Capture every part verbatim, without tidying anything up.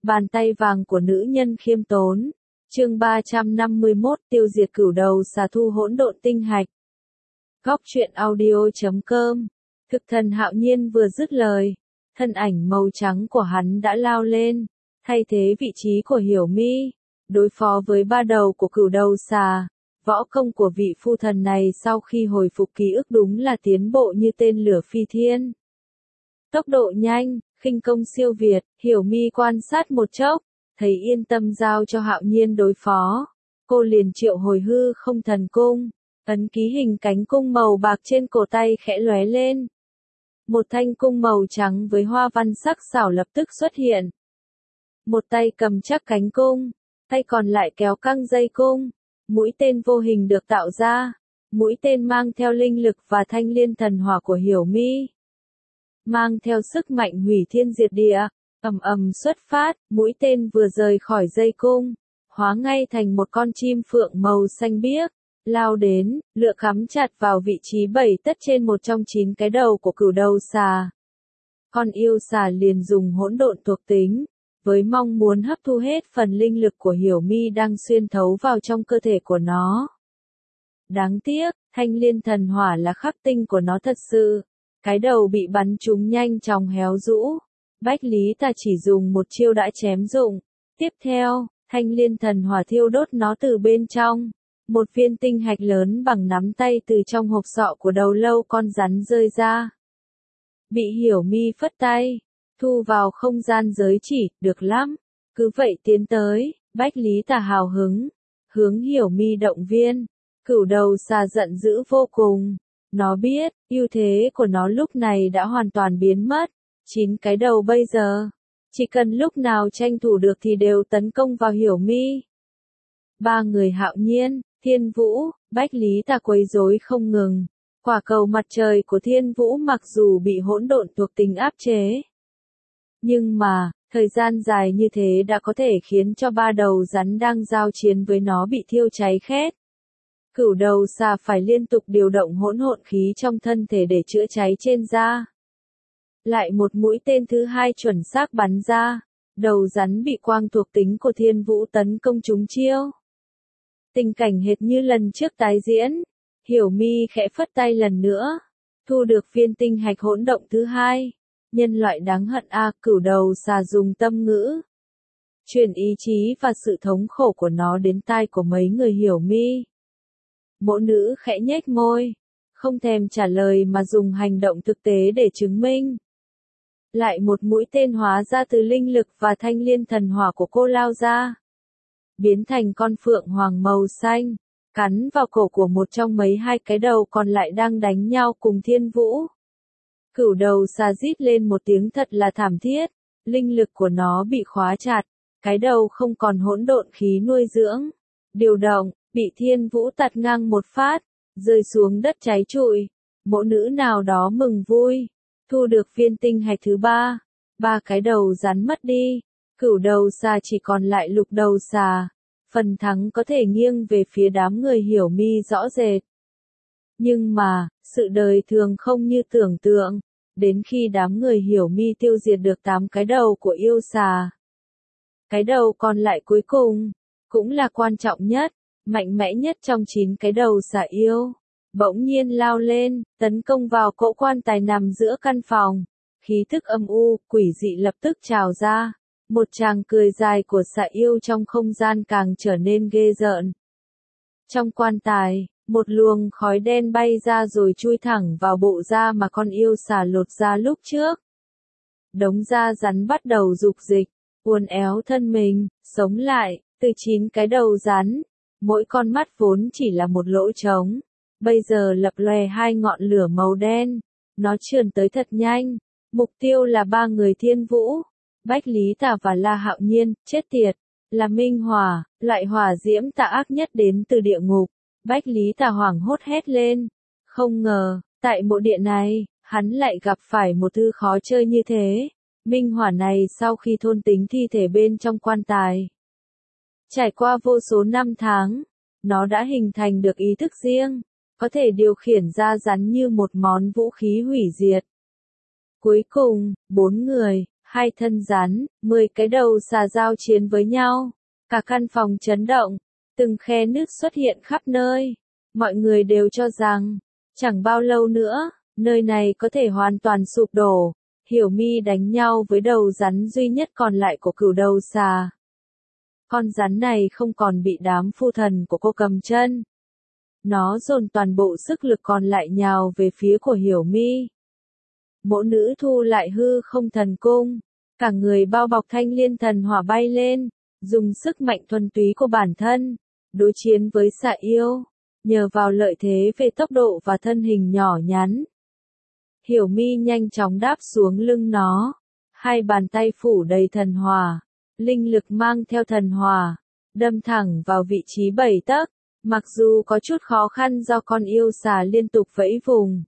Bàn tay vàng của nữ nhân khiêm tốn. Chương ba trăm năm mươi mốt tiêu diệt cửu đầu xà thu hỗn độn tinh hạch. Góc truyện audio chấm com. Thực thần Hạo Nhiên vừa dứt lời, thân ảnh màu trắng của hắn đã lao lên, thay thế vị trí của Hiểu Mi, đối phó với ba đầu của cửu đầu xà. Võ công của vị phu thần này sau khi hồi phục ký ức đúng là tiến bộ như tên lửa phi thiên. Tốc độ nhanh, khinh công siêu việt, Hiểu Mi quan sát một chốc, thấy yên tâm giao cho Hạo Nhiên đối phó. Cô liền triệu hồi hư không thần cung, ấn ký hình cánh cung màu bạc trên cổ tay khẽ lóe lên. Một thanh cung màu trắng với hoa văn sắc sảo lập tức xuất hiện. Một tay cầm chắc cánh cung, tay còn lại kéo căng dây cung. Mũi tên vô hình được tạo ra, mũi tên mang theo linh lực và thanh liên thần hỏa của Hiểu Mi. Mang theo sức mạnh hủy thiên diệt địa, ầm ầm xuất phát, mũi tên vừa rời khỏi dây cung, hóa ngay thành một con chim phượng màu xanh biếc, lao đến, lựa cắm chặt vào vị trí bảy tấc trên một trong chín cái đầu của cửu đầu xà. Con yêu xà liền dùng hỗn độn thuộc tính, với mong muốn hấp thu hết phần linh lực của Hiểu Mi đang xuyên thấu vào trong cơ thể của nó. Đáng tiếc, thanh liên thần hỏa là khắc tinh của nó thật sự. Cái đầu bị bắn trúng nhanh chóng héo rũ. Bách Lý Tà chỉ dùng một chiêu đã chém dụng. Tiếp theo, thanh liên thần hỏa thiêu đốt nó từ bên trong. Một viên tinh hạch lớn bằng nắm tay từ trong hộp sọ của đầu lâu con rắn rơi ra. Bị Hiểu Mi phất tay, thu vào không gian giới chỉ, được lắm. Cứ vậy tiến tới, Bách Lý Tà hào hứng, hướng Hiểu Mi động viên. Cửu đầu xà giận dữ vô cùng. Nó biết, ưu thế của nó lúc này đã hoàn toàn biến mất. Chín cái đầu bây giờ, chỉ cần lúc nào tranh thủ được thì đều tấn công vào Hiểu Mi. Ba người Hạo Nhiên, Thiên Vũ, Bách Lý Tà quấy rối không ngừng. Quả cầu mặt trời của Thiên Vũ mặc dù bị hỗn độn thuộc tính áp chế, nhưng mà, thời gian dài như thế đã có thể khiến cho ba đầu rắn đang giao chiến với nó bị thiêu cháy khét. Cửu đầu xà phải liên tục điều động hỗn hộn khí trong thân thể để chữa cháy trên da. Lại một mũi tên thứ hai chuẩn xác bắn ra, đầu rắn bị quang thuộc tính của Thiên Vũ tấn công trúng chiêu. Tình cảnh hệt như lần trước tái diễn, Hiểu Mi khẽ phất tay lần nữa, thu được viên tinh hạch hỗn động thứ hai. Nhân loại đáng hận a, cửu đầu xà dùng tâm ngữ truyền ý chí và sự thống khổ của nó đến tai của mấy người Hiểu Mi. Mộ nữ khẽ nhếch môi, không thèm trả lời mà dùng hành động thực tế để chứng minh. Lại một mũi tên hóa ra từ linh lực và thanh liên thần hỏa của cô lao ra, biến thành con phượng hoàng màu xanh, cắn vào cổ của một trong mấy hai cái đầu còn lại đang đánh nhau cùng Thiên Vũ. Cửu đầu xà rít lên một tiếng thật là thảm thiết, linh lực của nó bị khóa chặt, cái đầu không còn hỗn độn khí nuôi dưỡng, điều động, bị Thiên Vũ tạt ngang một phát, rơi xuống đất cháy trụi. Mộ nữ nào đó mừng vui, thu được viên tinh hạch thứ ba, ba cái đầu rắn mất đi, cửu đầu xà chỉ còn lại lục đầu xà, phần thắng có thể nghiêng về phía đám người Hiểu Mi rõ rệt. Nhưng mà, sự đời thường không như tưởng tượng, đến khi đám người Hiểu Mi tiêu diệt được tám cái đầu của yêu xà. Cái đầu còn lại cuối cùng, cũng là quan trọng nhất, mạnh mẽ nhất trong chín cái đầu xà yêu, bỗng nhiên lao lên, tấn công vào cỗ quan tài nằm giữa căn phòng. Khí thức âm u, quỷ dị lập tức trào ra. Một tràng cười dài của xà yêu trong không gian càng trở nên ghê rợn. Trong quan tài, một luồng khói đen bay ra rồi chui thẳng vào bộ da mà con yêu xà lột ra lúc trước. Đống da rắn bắt đầu rục dịch, uốn éo thân mình, sống lại, từ chín cái đầu rắn. Mỗi con mắt vốn chỉ là một lỗ trống, bây giờ lập lòe hai ngọn lửa màu đen. Nó trườn tới thật nhanh, mục tiêu là ba người Thiên Vũ, Bách Lý Tà và La Hạo Nhiên. Chết tiệt, là minh hỏa, loại hỏa diễm tà ác nhất đến từ địa ngục. Bách Lý Tà hoảng hốt hét lên, không ngờ, tại mộ địa này, hắn lại gặp phải một thứ khó chơi như thế. Minh hỏa này sau khi thôn tính thi thể bên trong quan tài, trải qua vô số năm tháng, nó đã hình thành được ý thức riêng, có thể điều khiển ra rắn như một món vũ khí hủy diệt. Cuối cùng, bốn người, hai thân rắn, mười cái đầu xà giao chiến với nhau. Cả căn phòng chấn động, từng khe nứt xuất hiện khắp nơi. Mọi người đều cho rằng, chẳng bao lâu nữa, nơi này có thể hoàn toàn sụp đổ. Hiểu Mi đánh nhau với đầu rắn duy nhất còn lại của cửu đầu xà. Con rắn này không còn bị đám phu thần của cô cầm chân. Nó dồn toàn bộ sức lực còn lại nhào về phía của Hiểu Mi. Mỗ nữ thu lại hư không thần cung, cả người bao bọc thanh liên thần hỏa bay lên, dùng sức mạnh thuần túy của bản thân, đối chiến với xà yêu, nhờ vào lợi thế về tốc độ và thân hình nhỏ nhắn. Hiểu Mi nhanh chóng đáp xuống lưng nó, hai bàn tay phủ đầy thần hỏa, linh lực mang theo thần hỏa, đâm thẳng vào vị trí bảy tấc, mặc dù có chút khó khăn do con yêu xà liên tục vẫy vùng.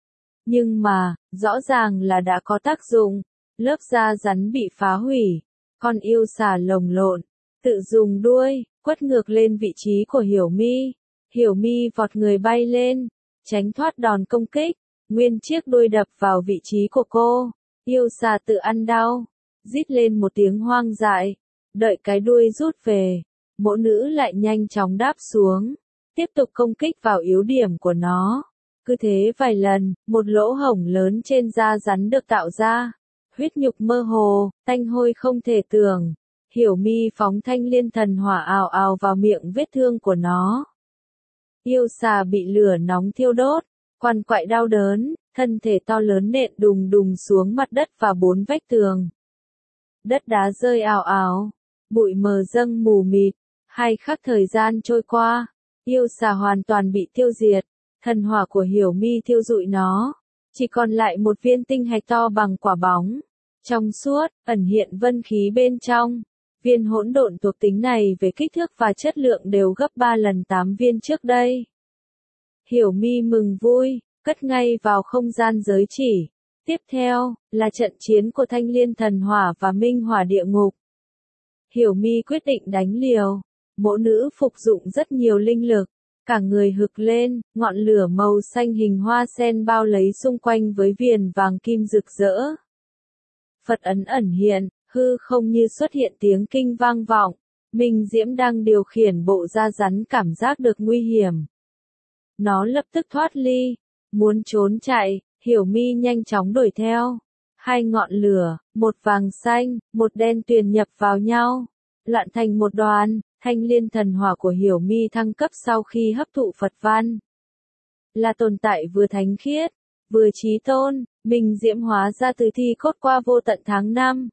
Nhưng mà, rõ ràng là đã có tác dụng, lớp da rắn bị phá hủy, con yêu xà lồng lộn, tự dùng đuôi, quất ngược lên vị trí của Hiểu Mi. Hiểu Mi vọt người bay lên, tránh thoát đòn công kích, nguyên chiếc đuôi đập vào vị trí của cô. Yêu xà tự ăn đau, rít lên một tiếng hoang dại, đợi cái đuôi rút về, mỗ nữ lại nhanh chóng đáp xuống, tiếp tục công kích vào yếu điểm của nó. Cứ thế vài lần, một lỗ hổng lớn trên da rắn được tạo ra, huyết nhục mơ hồ, tanh hôi không thể tưởng. Hiểu Mi phóng thanh liên thần hỏa ào ào vào miệng vết thương của nó. Yêu xà bị lửa nóng thiêu đốt, quằn quại đau đớn, thân thể to lớn nện đùng đùng xuống mặt đất và bốn vách tường. Đất đá rơi ào ào, bụi mờ dâng mù mịt, hai khắc thời gian trôi qua, yêu xà hoàn toàn bị tiêu diệt, thần hỏa của Hiểu Mi thiêu rụi nó, chỉ còn lại một viên tinh hạch to bằng quả bóng, trong suốt, ẩn hiện vân khí bên trong. Viên hỗn độn thuộc tính này về kích thước và chất lượng đều gấp ba lần tám viên trước đây. Hiểu Mi mừng vui, cất ngay vào không gian giới chỉ. Tiếp theo, là trận chiến của Thanh Liên Thần Hỏa và Minh Hỏa Địa Ngục. Hiểu Mi quyết định đánh liều. Mỗ nữ phục dụng rất nhiều linh lực, cả người hực lên, ngọn lửa màu xanh hình hoa sen bao lấy xung quanh với viền vàng kim rực rỡ. Phật ấn ẩn hiện, hư không như xuất hiện tiếng kinh vang vọng. Minh Diễm đang điều khiển bộ da rắn cảm giác được nguy hiểm. Nó lập tức thoát ly, muốn trốn chạy, Hiểu Mi nhanh chóng đuổi theo. Hai ngọn lửa, một vàng xanh, một đen tuyền nhập vào nhau, loạn thành một đoàn. Thanh liên thần hỏa của Hiểu Mi thăng cấp sau khi hấp thụ Phật văn. Là tồn tại vừa thánh khiết, vừa chí tôn, Minh Diễm hóa ra từ thi cốt qua vô tận tháng năm.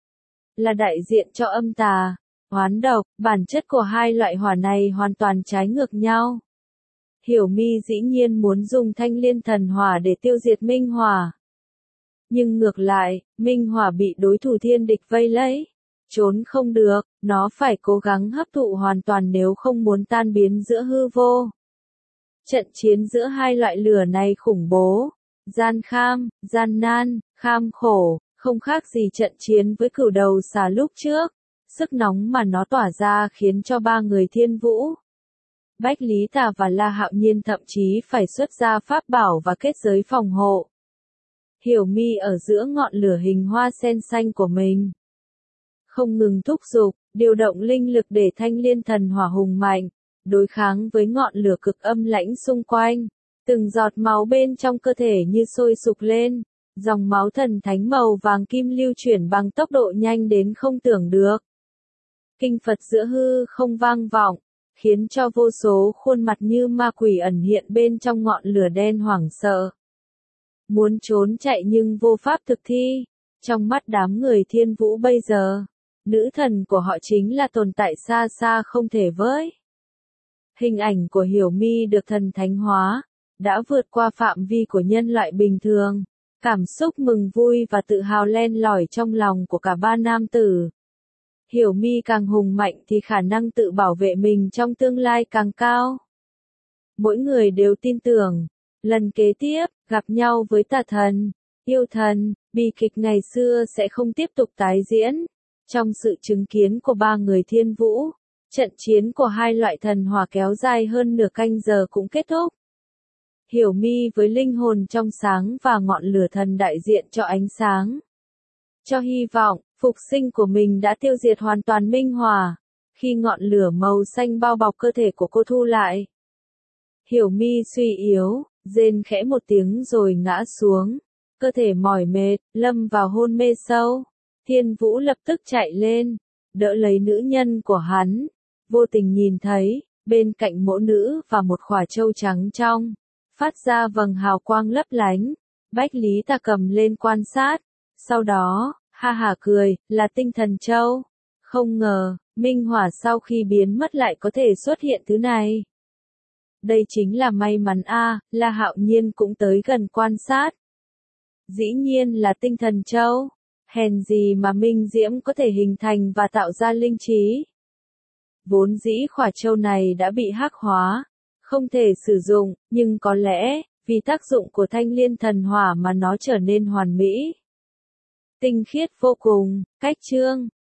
Là đại diện cho âm tà, oán độc, bản chất của hai loại hỏa này hoàn toàn trái ngược nhau. Hiểu Mi dĩ nhiên muốn dùng thanh liên thần hỏa để tiêu diệt Minh Hỏa. Nhưng ngược lại, Minh Hỏa bị đối thủ thiên địch vây lấy. Trốn không được, nó phải cố gắng hấp thụ hoàn toàn nếu không muốn tan biến giữa hư vô. Trận chiến giữa hai loại lửa này khủng bố, gian kham, gian nan, kham khổ, không khác gì trận chiến với cửu đầu xà lúc trước. Sức nóng mà nó tỏa ra khiến cho ba người Thiên Vũ, Bách Lý Tà và La Hạo Nhiên thậm chí phải xuất ra pháp bảo và kết giới phòng hộ. Hiểu Mi ở giữa ngọn lửa hình hoa sen xanh của mình, không ngừng thúc giục, điều động linh lực để thanh liên thần hỏa hùng mạnh, đối kháng với ngọn lửa cực âm lãnh xung quanh. Từng giọt máu bên trong cơ thể như sôi sục lên, dòng máu thần thánh màu vàng kim lưu chuyển bằng tốc độ nhanh đến không tưởng được. Kinh Phật giữa hư không vang vọng, khiến cho vô số khuôn mặt như ma quỷ ẩn hiện bên trong ngọn lửa đen hoảng sợ. Muốn trốn chạy nhưng vô pháp thực thi. Trong mắt đám người Thiên Vũ bây giờ, nữ thần của họ chính là tồn tại xa xa không thể với. Hình ảnh của Hiểu Mi được thần thánh hóa, đã vượt qua phạm vi của nhân loại bình thường. Cảm xúc mừng vui và tự hào len lỏi trong lòng của cả ba nam tử. Hiểu Mi càng hùng mạnh thì khả năng tự bảo vệ mình trong tương lai càng cao. Mỗi người đều tin tưởng, lần kế tiếp, gặp nhau với tà thần, yêu thần, bi kịch ngày xưa sẽ không tiếp tục tái diễn. Trong sự chứng kiến của ba người Thiên Vũ, trận chiến của hai loại thần hỏa kéo dài hơn nửa canh giờ cũng kết thúc. Hiểu Mi với linh hồn trong sáng và ngọn lửa thần đại diện cho ánh sáng. cho hy vọng, phục sinh của mình đã tiêu diệt hoàn toàn minh hỏa. Khi ngọn lửa màu xanh bao bọc cơ thể của cô thu lại, Hiểu Mi suy yếu, rên khẽ một tiếng rồi ngã xuống. Cơ thể mỏi mệt, lâm vào hôn mê sâu. Thiên Vũ lập tức chạy lên, đỡ lấy nữ nhân của hắn. Vô tình nhìn thấy, bên cạnh mỗ nữ và một khỏa châu trắng trong, phát ra vầng hào quang lấp lánh. Bách Lý Ta cầm lên quan sát. Sau đó, ha hả cười, là tinh thần châu. Không ngờ, minh hỏa sau khi biến mất lại có thể xuất hiện thứ này. Đây chính là may mắn a, La Hạo Nhiên cũng tới gần quan sát. Dĩ nhiên là tinh thần châu. Hèn gì mà minh diễm có thể hình thành và tạo ra linh trí. Vốn dĩ khỏa châu này đã bị hắc hóa, không thể sử dụng, nhưng có lẽ, vì tác dụng của thanh liên thần hỏa mà nó trở nên hoàn mỹ. Tinh khiết vô cùng, cách chương.